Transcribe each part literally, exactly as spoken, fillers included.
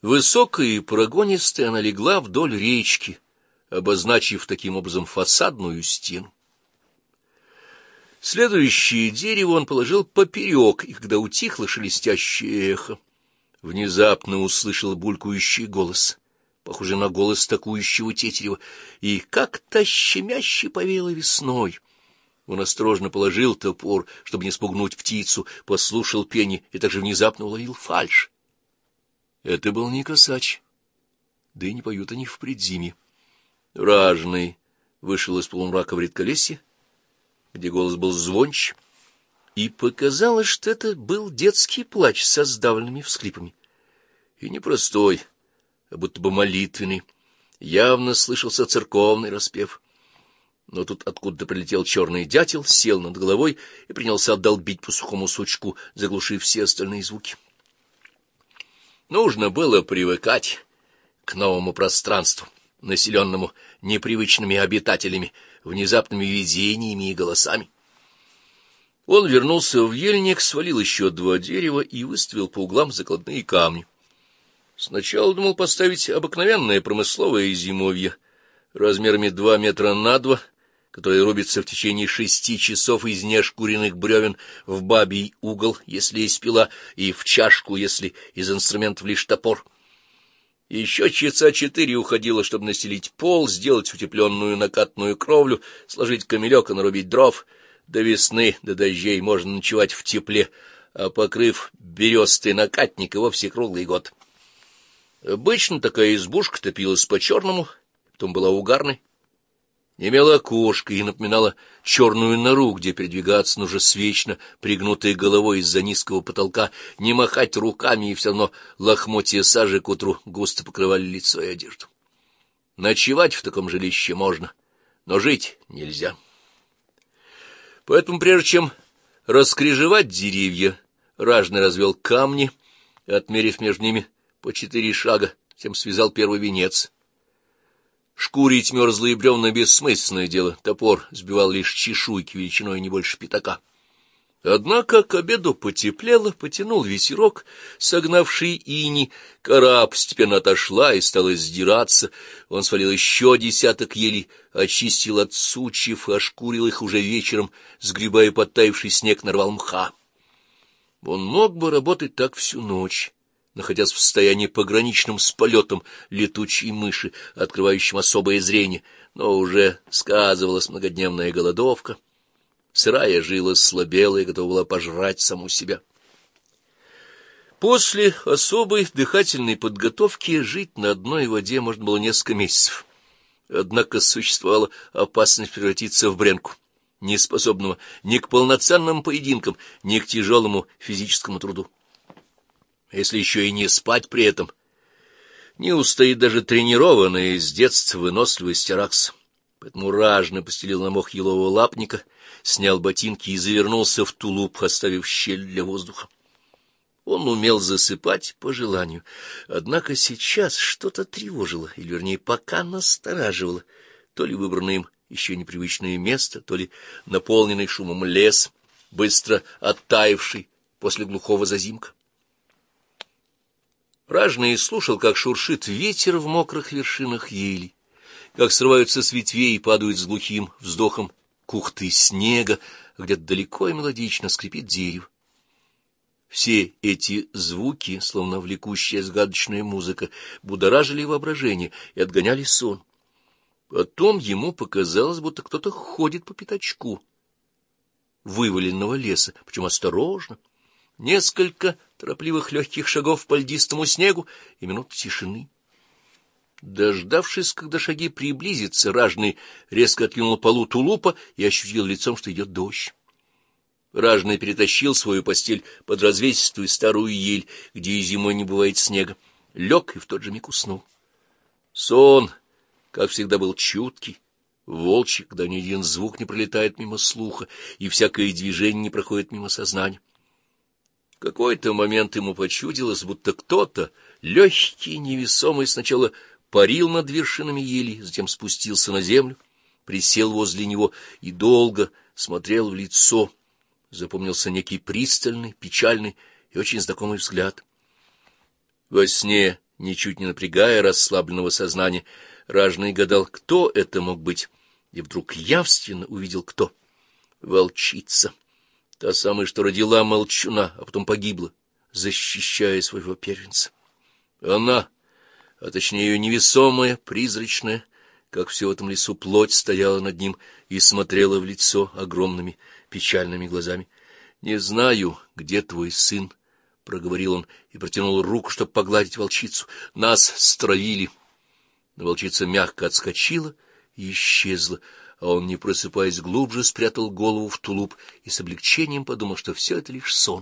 Высокая и прогонистая она легла вдоль речки, обозначив таким образом фасадную стену. Следующее дерево он положил поперек, и когда утихло шелестящее эхо, внезапно услышал булькающий голос, похожий на голос такующего тетерева, и как-то щемяще повеяло весной. Он осторожно положил топор, чтобы не спугнуть птицу, послушал пение и также внезапно уловил фальшь. Это был не косач, да и не поют они в предзимье. Ражный вышел из полумрака в редколесье, где голос был звонче, и показалось, что это был детский плач со сдавленными всхлипами. И не простой, а будто бы молитвенный, явно слышался церковный распев. Но тут откуда-то прилетел черный дятел, сел над головой и принялся долбить по сухому сучку, заглушив все остальные звуки. Нужно было привыкать к новому пространству, населенному непривычными обитателями, внезапными видениями и голосами. Он вернулся в ельник, свалил еще два дерева и выставил по углам закладные камни. Сначала думал поставить обыкновенное промысловое зимовье размерами два метра на два, которое рубится в течение шести часов из неошкуренных бревен в бабий угол, если есть пила, и в чашку, если из инструментов лишь топор. Еще часа четыре уходило, чтобы настелить пол, сделать утепленную накатную кровлю, сложить камелек и нарубить дров. До весны, до дождей можно ночевать в тепле, а покрыв берестой накатник и вовсе круглый год. Обычно такая избушка топилась по-черному, потом была угарной, не имела окошка и напоминала черную нору, где передвигаться нужно с вечно пригнутой головой из-за низкого потолка, не махать руками, и все равно лохмотья сажи к утру густо покрывали лицо и одежду. Ночевать в таком жилище можно, но жить нельзя. Поэтому, прежде чем раскрежевать деревья, Ражный развел камни, отмерив между ними по четыре шага, тем связал первый венец. Шкурить мерзлые бревна — бессмысленное дело, топор сбивал лишь чешуйки величиной не больше пятака. Однако к обеду потеплело, потянул ветерок, согнавший иней, кора постепенно отошла и стала сдираться. Он свалил еще десяток елей, очистил от сучьев и ошкурил их уже вечером, сгребая подтаявший снег, нарвал мха. Он мог бы работать так всю ночь, находясь в состоянии пограничном с полетом летучей мыши, открывающим особое зрение, но уже сказывалась многодневная голодовка. Сырая жила слабела и готова была пожрать саму себя. После особой дыхательной подготовки жить на одной воде можно было несколько месяцев. Однако существовала опасность превратиться в бренку, неспособного ни к полноценным поединкам, ни к тяжелому физическому труду. Если еще и не спать при этом, не устоит даже тренированный с детства выносливость Аракс. Поэтому Ражный постелил на мох елового лапника, снял ботинки и завернулся в тулуп, оставив щель для воздуха. Он умел засыпать по желанию, однако сейчас что-то тревожило, или, вернее, пока настораживало, то ли выбранное им еще непривычное место, то ли наполненный шумом лес, быстро оттаивший после глухого зазимка. Ражный слушал, как шуршит ветер в мокрых вершинах елей, как срываются с ветвей и падают с глухим вздохом кухты снега, где-то далеко и мелодично скрипит дерево. Все эти звуки, словно влекущая загадочная музыка, будоражили воображение и отгоняли сон. Потом ему показалось, будто кто-то ходит по пятачку вываленного леса, причем осторожно. Несколько торопливых легких шагов по льдистому снегу и минут тишины. Дождавшись, когда шаги приблизятся, Ражный резко откинул полу тулупа и ощутил лицом, что идет дождь. Ражный перетащил свою постель под развесистую старую ель, где и зимой не бывает снега, лег и в тот же миг уснул. Сон, как всегда, был чуткий, волчий, когда ни один звук не пролетает мимо слуха и всякое движение не проходит мимо сознания. В какой-то момент ему почудилось, будто кто-то, легкий, невесомый, сначала парил над вершинами ели, затем спустился на землю, присел возле него и долго смотрел в лицо. Запомнился некий пристальный, печальный и очень знакомый взгляд. Во сне Ничуть не напрягая расслабленного сознания, ражный гадал, кто это мог быть, и вдруг явственно увидел кто. Волчица, та самая, что родила молчуна, а потом погибла, защищая своего первенца. Она, а точнее ее невесомая, призрачная, как все в этом лесу плоть, стояла над ним и смотрела в лицо огромными печальными глазами. — Не знаю, где твой сын, — проговорил он и протянул руку, чтобы погладить волчицу. — Нас стравили. Но волчица мягко отскочила и исчезла, а он, не просыпаясь, глубже спрятал голову в тулуп и с облегчением подумал, что все это лишь сон.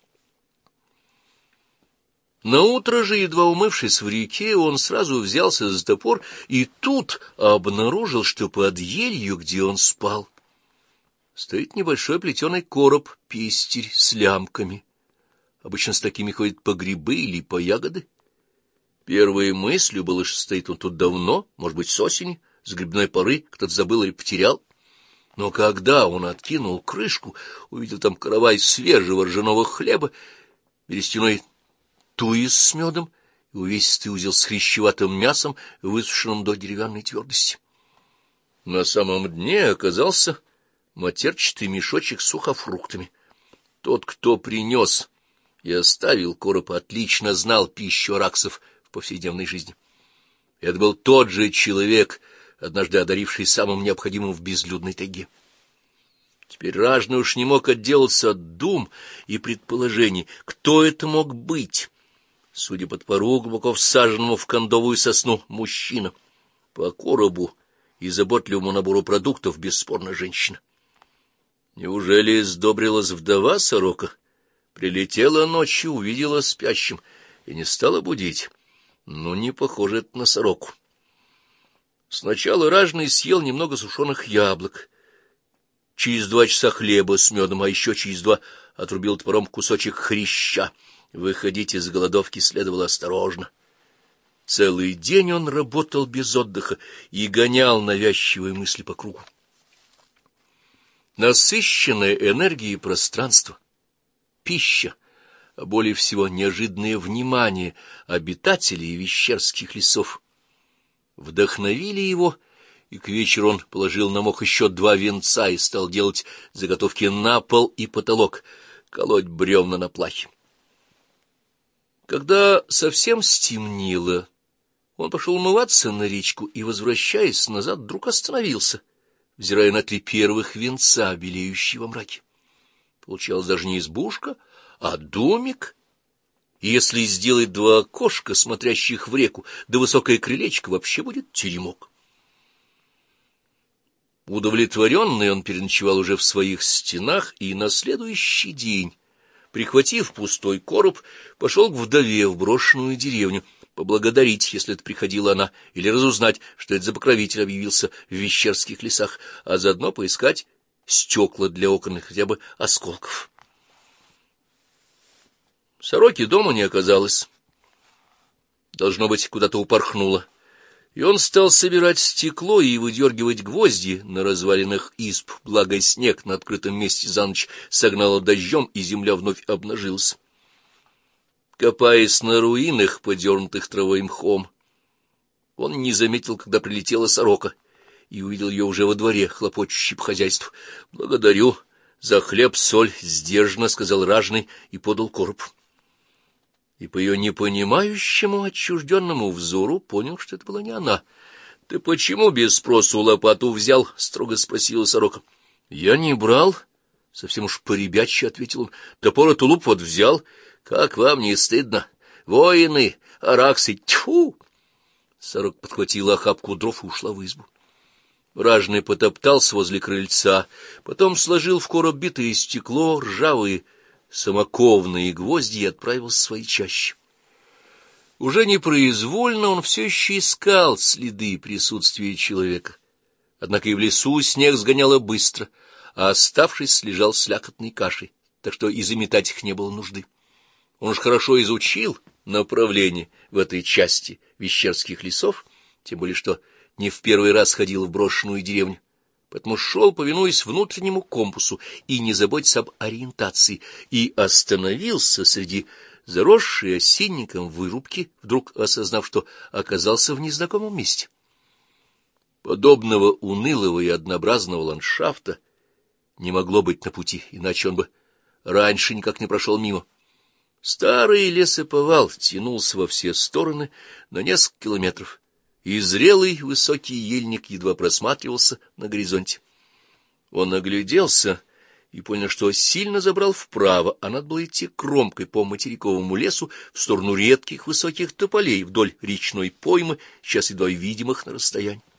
Наутро же, едва умывшись в реке, он сразу взялся за топор и тут обнаружил, что под елью, где он спал, стоит небольшой плетеный короб-пестирь с лямками. Обычно с такими ходят по грибы или по ягоды. Первой мыслью было, что стоит он тут давно, может быть, с осени, с грибной поры, кто-то забыл или потерял. Но когда он откинул крышку, увидел там каравай свежего ржаного хлеба, берестяной туис с медом и увесистый узел с хрящеватым мясом, высушенным до деревянной твердости. На самом дне оказался матерчатый мешочек с сухофруктами. Тот, кто принес и оставил короб, отлично знал пищу араксов в повседневной жизни. Это был тот же человек, однажды одаривший самым необходимым в безлюдной тайге. Теперь ражный уж не мог отделаться от дум и предположений, кто это мог быть. Судя по топору, глубоко всаженному в кондовую сосну, мужчина. По коробу и заботливому набору продуктов, бесспорно, женщина. Неужели сдобрилась вдова сорока? Прилетела ночью, увидела спящим и не стала будить. Ну, не похоже это на сороку. Сначала ражный съел немного сушеных яблок, через два часа хлеба с медом, а еще через два отрубил топором кусочек хряща. Выходить из голодовки следовало осторожно. Целый день он работал без отдыха и гонял навязчивые мысли по кругу. Насыщенное энергией пространство, пища, а более всего неожиданное внимание обитателей вещерских лесов вдохновили его, и к вечеру он положил на мох еще два венца и стал делать заготовки на пол и потолок, колоть бревна на плахе. Когда совсем стемнело, он пошел умываться на речку и, возвращаясь назад, вдруг остановился, взирая на три первых венца, белеющие во мраке. Получалось даже не избушка, а домик. И если сделать два окошка, смотрящих в реку, да высокое крылечко, вообще будет теремок. Удовлетворенный, он переночевал уже в своих стенах, и на следующий день, прихватив пустой короб, пошел к вдове в брошенную деревню, поблагодарить, если это приходила она, или разузнать, что это за покровитель объявился в вещерских лесах, а заодно поискать стекла для окон, хотя бы осколков. Сороки дома не оказалось. Должно быть, куда-то упорхнула. И он стал собирать стекло и выдергивать гвозди на развалинах изб, благо снег на открытом месте за ночь согнало дождем, и земля вновь обнажилась. Копаясь на руинах, подернутых травой и мхом, он не заметил, когда прилетела сорока, и увидел ее уже во дворе, хлопочущей по хозяйству. — Благодарю за хлеб, соль, — сдержанно сказал ражный и подал короб. И по ее непонимающему, отчужденному взору понял, что это была не она. — Ты почему без спросу лопату взял? — строго спросила сорока. — Я не брал, — совсем уж по-ребячьи ответил он. — Топор и тулуп вот взял. Как вам не стыдно? Воины, араксы, тьфу! Сорока подхватила охапку дров и ушла в избу. Ражный потоптался возле крыльца, потом сложил в короб битое стекло, ржавые самоковные гвозди и отправился в свои чащи. Уже непроизвольно он все еще искал следы присутствия человека. Однако и в лесу снег сгоняло быстро, а оставшись лежал слякотной кашей, так что и заметать их не было нужды. Он уж хорошо изучил направление в этой части вещерских лесов, тем более что не в первый раз ходил в брошенную деревню, поэтому шел, повинуясь внутреннему компасу и не заботясь об ориентации, и остановился среди заросший осинником вырубки, вдруг осознав, что оказался в незнакомом месте. Подобного унылого и однообразного ландшафта не могло быть на пути, иначе он бы раньше никак не прошел мимо. Старый лесоповал тянулся во все стороны на несколько километров, и зрелый высокий ельник едва просматривался на горизонте. Он огляделся и понял, что сильно забрал вправо, а надо было идти кромкой по материковому лесу в сторону редких высоких тополей вдоль речной поймы, сейчас едва видимых на расстоянии.